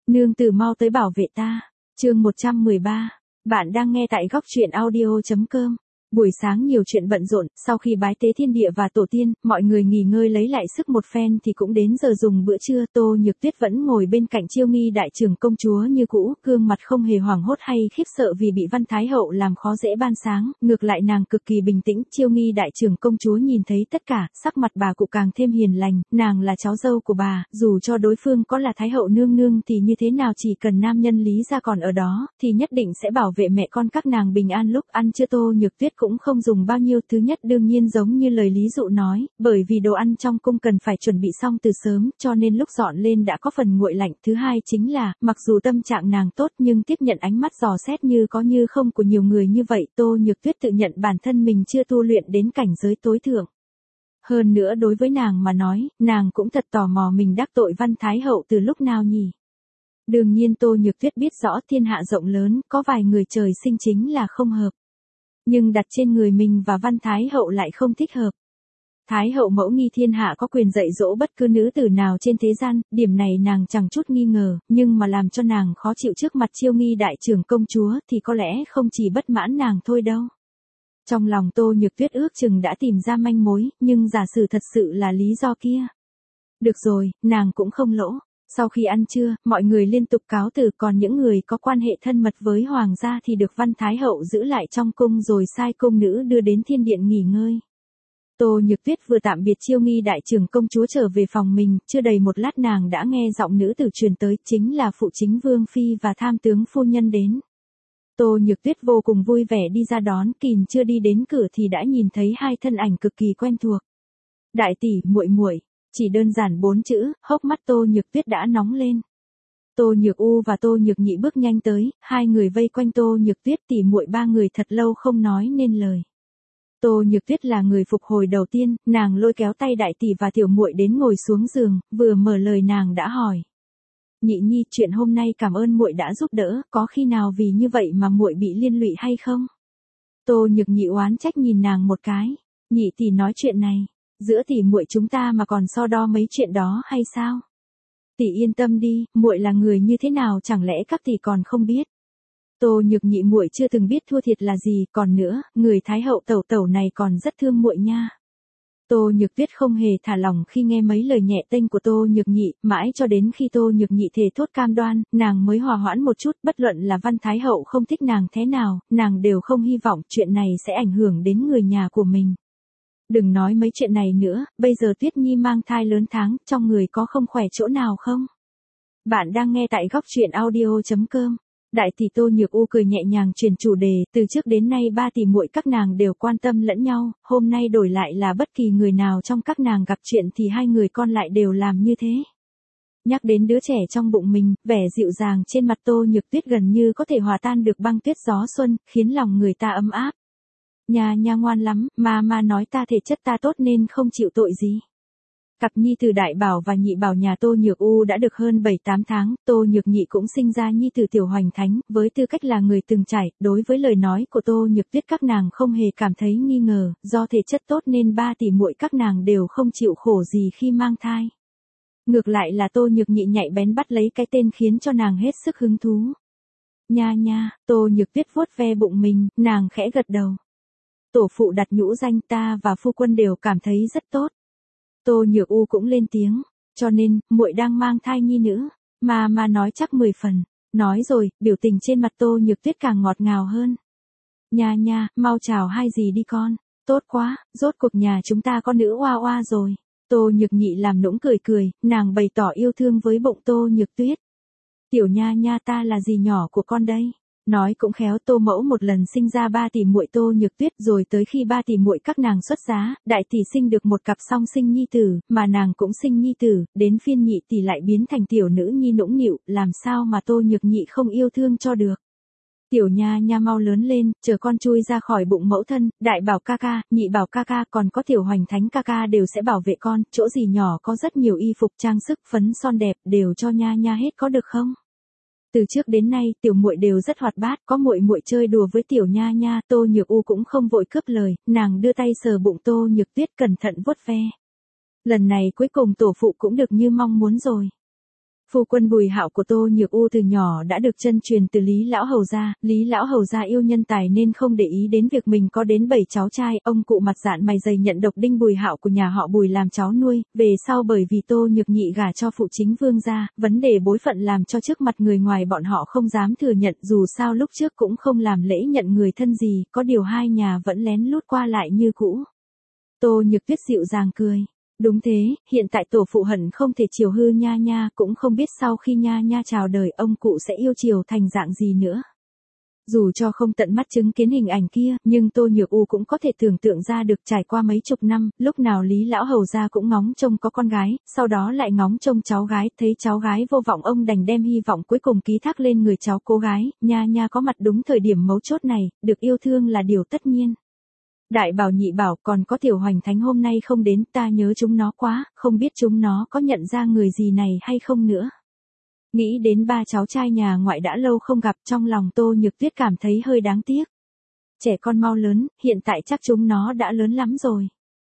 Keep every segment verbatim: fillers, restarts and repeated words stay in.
Nương tử mau tới bảo vệ ta. Chương một trăm mười ba. Bạn đang nghe tại góc truyện audio chấm com. Buổi sáng nhiều chuyện bận rộn, sau khi bái tế thiên địa và tổ tiên, mọi người nghỉ ngơi lấy lại sức một phen thì cũng đến giờ dùng bữa trưa. Tô Nhược Tuyết vẫn ngồi bên cạnh Chiêu Nghi đại trưởng công chúa như cũ, gương mặt không hề hoảng hốt hay khiếp sợ vì bị Văn Thái hậu làm khó dễ ban sáng, ngược lại nàng cực kỳ bình tĩnh. Chiêu Nghi đại trưởng công chúa nhìn thấy tất cả, sắc mặt bà cụ càng thêm hiền lành, nàng là cháu dâu của bà, dù cho đối phương có là Thái hậu nương nương thì như thế nào chỉ cần nam nhân Lý gia còn ở đó, thì nhất định sẽ bảo vệ mẹ con các nàng bình an. Lúc ăn trưa Tô Nhược Tuyết cũng không dùng bao nhiêu. Thứ nhất đương nhiên giống như lời Lý Dụ nói, bởi vì đồ ăn trong cung cần phải chuẩn bị xong từ sớm, cho nên lúc dọn lên đã có phần nguội lạnh. Thứ hai chính là, mặc dù tâm trạng nàng tốt nhưng tiếp nhận ánh mắt dò xét như có như không của nhiều người như vậy, Tô Nhược Tuyết tự nhận bản thân mình chưa tu luyện đến cảnh giới tối thượng. Hơn nữa đối với nàng mà nói, nàng cũng thật tò mò mình đắc tội Văn Thái hậu từ lúc nào nhỉ. Đương nhiên Tô Nhược Tuyết biết rõ thiên hạ rộng lớn, có vài người trời sinh chính là không hợp. Nhưng đặt trên người mình và Văn Thái hậu lại không thích hợp. Thái hậu mẫu nghi thiên hạ có quyền dạy dỗ bất cứ nữ tử nào trên thế gian, điểm này nàng chẳng chút nghi ngờ, nhưng mà làm cho nàng khó chịu trước mặt Chiêu Nghi đại trưởng công chúa thì có lẽ không chỉ bất mãn nàng thôi đâu. Trong lòng Tô Nhược Tuyết ước chừng đã tìm ra manh mối, nhưng giả sử thật sự là lý do kia. Được rồi, nàng cũng không lỗ. Sau khi ăn trưa, mọi người liên tục cáo từ, còn những người có quan hệ thân mật với hoàng gia thì được Văn Thái hậu giữ lại trong cung rồi sai cung nữ đưa đến thiên điện nghỉ ngơi. Tô Nhược Tuyết vừa tạm biệt Chiêu Nghi đại trưởng công chúa trở về phòng mình, chưa đầy một lát nàng đã nghe giọng nữ tử truyền tới, chính là phụ chính vương phi và tham tướng phu nhân đến. Tô Nhược Tuyết vô cùng vui vẻ đi ra đón, kìm chưa đi đến cửa thì đã nhìn thấy hai thân ảnh cực kỳ quen thuộc. Đại tỷ, muội muội. Chỉ đơn giản bốn chữ, hốc mắt Tô Nhược Tuyết đã nóng lên. Tô Nhược U và Tô Nhược Nhị bước nhanh tới, hai người vây quanh Tô Nhược Tuyết, tỉ muội ba người thật lâu không nói nên lời. Tô Nhược Tuyết là người phục hồi đầu tiên, nàng lôi kéo tay đại tỷ và tiểu muội đến ngồi xuống giường, vừa mở lời nàng đã hỏi: "Nhị Nhi, chuyện hôm nay cảm ơn muội đã giúp đỡ, có khi nào vì như vậy mà muội bị liên lụy hay không?" Tô Nhược Nhị oán trách nhìn nàng một cái. "Nhị tỷ nói chuyện này, giữa tỷ muội chúng ta mà còn so đo mấy chuyện đó hay sao? Tỷ yên tâm đi, muội là người như thế nào chẳng lẽ các tỷ còn không biết?" Tô Nhược Nhị muội chưa từng biết thua thiệt là gì, còn nữa, người Thái hậu tẩu tẩu này còn rất thương muội nha. Tô Nhược Tuyết không hề thả lỏng khi nghe mấy lời nhẹ tênh của Tô Nhược Nhị, mãi cho đến khi Tô Nhược Nhị thề thốt cam đoan, nàng mới hòa hoãn một chút. Bất luận là Văn Thái hậu không thích nàng thế nào, nàng đều không hy vọng chuyện này sẽ ảnh hưởng đến người nhà của mình. Đừng nói mấy chuyện này nữa, bây giờ Tuyết Nhi mang thai lớn tháng, trong người có không khỏe chỗ nào không? Bạn đang nghe tại góc truyện audio chấm com. Đại tỷ Tô Nhược U cười nhẹ nhàng chuyển chủ đề, từ trước đến nay ba tỷ muội các nàng đều quan tâm lẫn nhau, hôm nay đổi lại là bất kỳ người nào trong các nàng gặp chuyện thì hai người con lại đều làm như thế. Nhắc đến đứa trẻ trong bụng mình, vẻ dịu dàng trên mặt Tô Nhược Tuyết gần như có thể hòa tan được băng tuyết gió xuân, khiến lòng người ta ấm áp. Nha nha ngoan lắm, mà mà nói ta thể chất ta tốt nên không chịu tội gì. Cặp nhi tử Đại Bảo và Nhị Bảo nhà Tô Nhược U đã được hơn bảy tám tháng, Tô Nhược Nhị cũng sinh ra nhi tử Tiểu Hoành Thánh, với tư cách là người từng trải, đối với lời nói của Tô Nhược Tuyết các nàng không hề cảm thấy nghi ngờ, do thể chất tốt nên ba tỷ muội các nàng đều không chịu khổ gì khi mang thai. Ngược lại là Tô Nhược Nhị nhạy bén bắt lấy cái tên khiến cho nàng hết sức hứng thú. Nha nha, Tô Nhược Tuyết vuốt ve bụng mình, nàng khẽ gật đầu. Tổ phụ đặt nhũ danh ta và phu quân đều cảm thấy rất tốt. Tô Nhược U cũng lên tiếng, cho nên, muội đang mang thai nhi nữ, mà mà nói chắc mười phần. Nói rồi, biểu tình trên mặt Tô Nhược Tuyết càng ngọt ngào hơn. Nha nha, mau chào hai dì đi con, tốt quá, rốt cuộc nhà chúng ta có nữ oa oa rồi. Tô Nhược Nhị làm nũng cười cười, nàng bày tỏ yêu thương với bụng Tô Nhược Tuyết. Tiểu nha nha ta là dì nhỏ của con đây. Nói cũng khéo, Tô mẫu một lần sinh ra ba tỷ muội Tô Nhược Tuyết, rồi tới khi ba tỷ muội các nàng xuất giá, đại tỷ sinh được một cặp song sinh nhi tử, mà nàng cũng sinh nhi tử, đến phiên nhị tỷ lại biến thành tiểu nữ nhi nũng nịu, làm sao mà Tô Nhược Nhị không yêu thương cho được. Tiểu nha nha mau lớn lên, chờ con chui ra khỏi bụng mẫu thân, Đại Bảo ca ca, Nhị Bảo ca ca, còn có Tiểu Hoành Thánh ca ca đều sẽ bảo vệ con, chỗ gì nhỏ có rất nhiều y phục trang sức, phấn son đẹp, đều cho nha nha hết có được không? Từ trước đến nay, tiểu muội đều rất hoạt bát, có muội muội chơi đùa với tiểu nha nha, Tô Nhược U cũng không vội cướp lời, nàng đưa tay sờ bụng Tô Nhược Tuyết cẩn thận vuốt ve. Lần này cuối cùng tổ phụ cũng được như mong muốn rồi. Phu quân Bùi Hạo của Tô Nhược U từ nhỏ đã được chân truyền từ Lý Lão Hầu gia, Lý Lão Hầu gia yêu nhân tài nên không để ý đến việc mình có đến bảy cháu trai, ông cụ mặt dạn mày dày nhận độc đinh Bùi Hạo của nhà họ Bùi làm cháu nuôi, về sau bởi vì Tô Nhược Nhị gả cho phụ chính vương gia, vấn đề bối phận làm cho trước mặt người ngoài bọn họ không dám thừa nhận, dù sao lúc trước cũng không làm lễ nhận người thân gì, có điều hai nhà vẫn lén lút qua lại như cũ. Tô Nhược Tuyết dịu dàng cười. Đúng thế, hiện tại tổ phụ hận không thể chiều hư nha nha, cũng không biết sau khi nha nha chào đời ông cụ sẽ yêu chiều thành dạng gì nữa. Dù cho không tận mắt chứng kiến hình ảnh kia, nhưng Tô Nhược U cũng có thể tưởng tượng ra được trải qua mấy chục năm, lúc nào Lý Lão Hầu gia cũng ngóng trông có con gái, sau đó lại ngóng trông cháu gái, thấy cháu gái vô vọng ông đành đem hy vọng cuối cùng ký thác lên người cháu cô gái, nha nha có mặt đúng thời điểm mấu chốt này, được yêu thương là điều tất nhiên. Đại bảo nhị bảo còn có tiểu hoành thánh hôm nay không đến, ta nhớ chúng nó quá, không biết chúng nó có nhận ra người gì này hay không nữa. Nghĩ đến ba cháu trai nhà ngoại đã lâu không gặp, trong lòng Tô Nhược Tuyết cảm thấy hơi đáng tiếc. Trẻ con mau lớn, hiện tại chắc chúng nó đã lớn lắm rồi.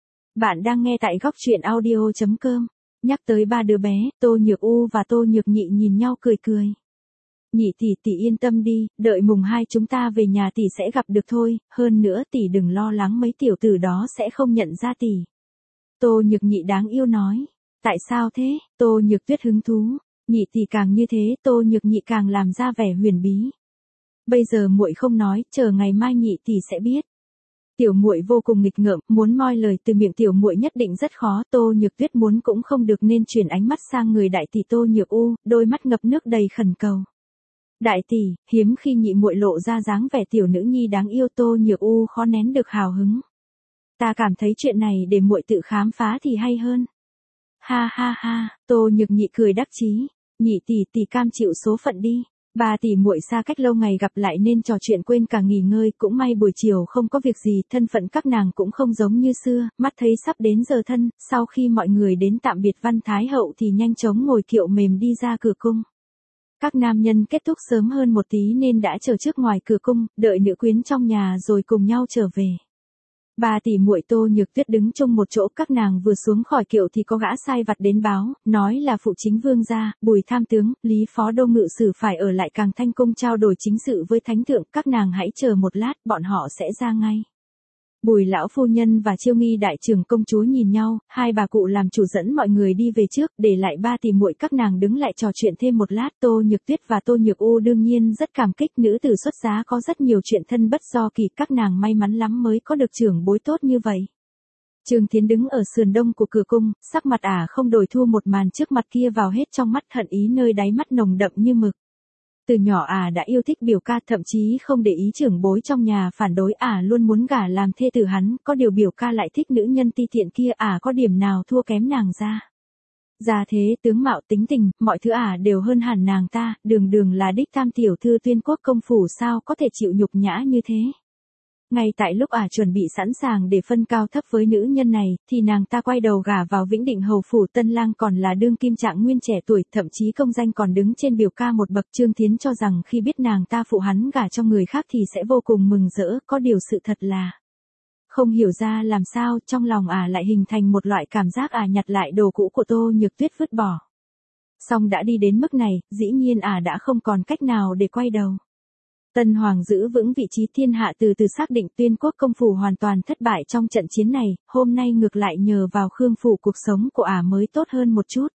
Bạn đang nghe tại góc truyện audio chấm com. Nhắc tới ba đứa bé, Tô Nhược U và Tô Nhược Nhị nhìn nhau cười cười. Nhị tỷ tỷ yên tâm đi, đợi mùng hai chúng ta về nhà tỷ sẽ gặp được thôi, hơn nữa tỷ đừng lo lắng mấy tiểu tử đó sẽ không nhận ra tỷ. Tô Nhược Nhị đáng yêu nói. Tại sao thế? Tô Nhược Tuyết hứng thú. Nhị tỷ càng như thế, Tô Nhược Nhị càng làm ra vẻ huyền bí. Bây giờ muội không nói, chờ ngày mai nhị tỷ sẽ biết. Tiểu muội vô cùng nghịch ngợm, muốn moi lời từ miệng tiểu muội nhất định rất khó, Tô Nhược Tuyết muốn cũng không được nên chuyển ánh mắt sang người đại tỷ Tô Nhược U, đôi mắt ngập nước đầy khẩn cầu. Đại tỷ, hiếm khi nhị muội lộ ra dáng vẻ tiểu nữ nhi đáng yêu, Tô Nhược U khó nén được hào hứng. Ta cảm thấy chuyện này để muội tự khám phá thì hay hơn. Ha ha ha, Tô Nhược Nhị cười đắc chí. Nhị tỷ tỷ cam chịu số phận đi. Ba tỷ muội xa cách lâu ngày gặp lại nên trò chuyện quên cả nghỉ ngơi, cũng may buổi chiều không có việc gì, thân phận các nàng cũng không giống như xưa, mắt thấy sắp đến giờ thân, sau khi mọi người đến tạm biệt Văn Thái Hậu thì nhanh chóng ngồi kiệu mềm đi ra cửa cung. Các nam nhân kết thúc sớm hơn một tí nên đã chờ trước ngoài cửa cung, đợi nữ quyến trong nhà rồi cùng nhau trở về. Ba tỷ muội Tô Nhược Tuyết đứng chung một chỗ, các nàng vừa xuống khỏi kiệu thì có gã sai vặt đến báo, nói là phụ chính vương gia, Bùi tham tướng, Lý phó đô ngự sử phải ở lại Càng Thanh cung trao đổi chính sự với thánh thượng, các nàng hãy chờ một lát, bọn họ sẽ ra ngay. Bùi lão phu nhân và Chiêu Nghi đại trưởng công chúa nhìn nhau, hai bà cụ làm chủ dẫn mọi người đi về trước, để lại ba tỷ muội các nàng đứng lại trò chuyện thêm một lát. Tô Nhược Tuyết và Tô Nhược U đương nhiên rất cảm kích, nữ tử xuất giá có rất nhiều chuyện thân bất do kỳ, các nàng may mắn lắm mới có được trưởng bối tốt như vậy. Trương Thiến đứng ở sườn đông của cửa cung, sắc mặt ả không đổi, thu một màn trước mặt kia vào hết trong mắt, hận ý nơi đáy mắt nồng đậm như mực. Từ nhỏ ả à đã yêu thích biểu ca, thậm chí không để ý trưởng bối trong nhà phản đối, ả à luôn muốn gả làm thê tử hắn, có điều biểu ca lại thích nữ nhân ti tiện kia, ả à có điểm nào thua kém nàng ra. Gia thế, tướng mạo, tính tình, mọi thứ ả à đều hơn hẳn nàng ta, đường đường là đích tam tiểu thư Tuyên Quốc công phủ sao có thể chịu nhục nhã như thế. Ngay tại lúc ả à chuẩn bị sẵn sàng để phân cao thấp với nữ nhân này, thì nàng ta quay đầu gả vào Vĩnh Định hầu phủ tân lang, còn là đương kim trạng nguyên trẻ tuổi, thậm chí công danh còn đứng trên biểu ca một bậc. Trương Thiến cho rằng khi biết nàng ta phụ hắn gả cho người khác thì sẽ vô cùng mừng rỡ, có điều sự thật là không hiểu ra làm sao, trong lòng ả à lại hình thành một loại cảm giác ả à nhặt lại đồ cũ của Tô Nhược Tuyết vứt bỏ. Song đã đi đến mức này, dĩ nhiên ả à đã không còn cách nào để quay đầu. Tân Hoàng giữ vững vị trí thiên hạ, từ từ xác định Tuyên Quốc công phủ hoàn toàn thất bại trong trận chiến này, hôm nay ngược lại nhờ vào Khương phủ cuộc sống của ả mới tốt hơn một chút.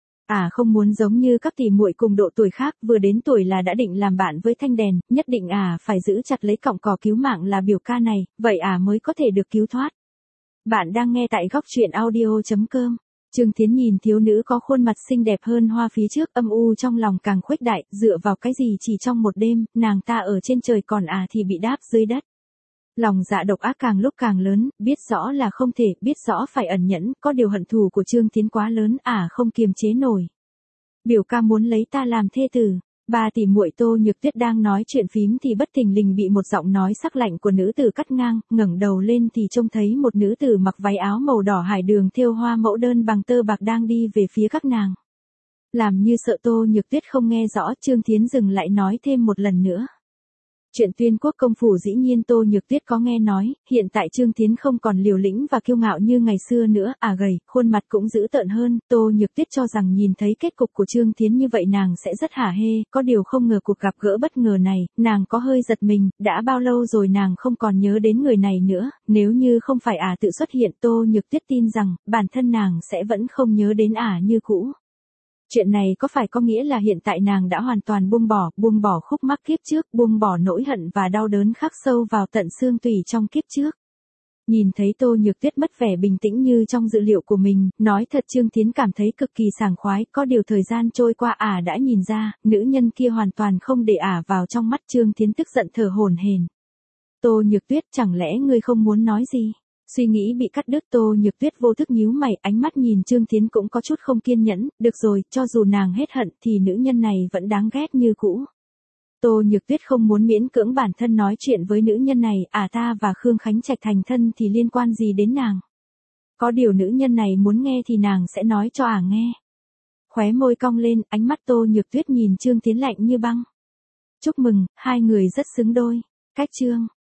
Ả không muốn giống như các tỷ muội cùng độ tuổi khác, vừa đến tuổi là đã định làm bạn với Thanh Đèn, nhất định ả phải giữ chặt lấy cọng cỏ cứu mạng là biểu ca này, vậy ả mới có thể được cứu thoát. Bạn đang nghe tại góc truyện audio chấm com. Trương Thiến nhìn thiếu nữ có khuôn mặt xinh đẹp hơn hoa phía trước, âm u trong lòng càng khuếch đại, dựa vào cái gì chỉ trong một đêm, nàng ta ở trên trời còn à thì bị đáp dưới đất. Lòng dạ độc ác càng lúc càng lớn, biết rõ là không thể, biết rõ phải ẩn nhẫn, có điều hận thù của Trương Thiến quá lớn, à không kiềm chế nổi. Biểu ca muốn lấy ta làm thê tử. Ba tỷ muội Tô Nhược Tuyết đang nói chuyện phím thì bất thình lình bị một giọng nói sắc lạnh của nữ tử cắt ngang, ngẩng đầu lên thì trông thấy một nữ tử mặc váy áo màu đỏ hải đường thêu hoa mẫu đơn bằng tơ bạc đang đi về phía các nàng. Làm như sợ Tô Nhược Tuyết không nghe rõ, Trương Thiến dừng lại nói thêm một lần nữa. Chuyện Tuyên Quốc công phủ dĩ nhiên Tô Nhược Tuyết có nghe nói, hiện tại Trương Thiến không còn liều lĩnh và kiêu ngạo như ngày xưa nữa, à gầy, khuôn mặt cũng dữ tợn hơn, Tô Nhược Tuyết cho rằng nhìn thấy kết cục của Trương Thiến như vậy nàng sẽ rất hả hê, có điều không ngờ cuộc gặp gỡ bất ngờ này, nàng có hơi giật mình, đã bao lâu rồi nàng không còn nhớ đến người này nữa, nếu như không phải ả tự xuất hiện Tô Nhược Tuyết tin rằng, bản thân nàng sẽ vẫn không nhớ đến ả như cũ. Chuyện này có phải có nghĩa là hiện tại nàng đã hoàn toàn buông bỏ, buông bỏ khúc mắc kiếp trước, buông bỏ nỗi hận và đau đớn khắc sâu vào tận xương tủy trong kiếp trước. Nhìn thấy Tô Nhược Tuyết mất vẻ bình tĩnh như trong dự liệu của mình, nói thật Trương Thiến cảm thấy cực kỳ sảng khoái, có điều thời gian trôi qua ả đã nhìn ra, nữ nhân kia hoàn toàn không để ả vào trong mắt. Trương Thiến tức giận thở hổn hển. Tô Nhược Tuyết, chẳng lẽ ngươi không muốn nói gì? Suy nghĩ bị cắt đứt, Tô Nhược Tuyết vô thức nhíu mày, ánh mắt nhìn Trương Thiến cũng có chút không kiên nhẫn, được rồi, cho dù nàng hết hận thì nữ nhân này vẫn đáng ghét như cũ. Tô Nhược Tuyết không muốn miễn cưỡng bản thân nói chuyện với nữ nhân này, à ta và Khương Khánh Trạch thành thân thì liên quan gì đến nàng. Có điều nữ nhân này muốn nghe thì nàng sẽ nói cho ả nghe. Khóe môi cong lên, ánh mắt Tô Nhược Tuyết nhìn Trương Thiến lạnh như băng. Chúc mừng, hai người rất xứng đôi. Cách chương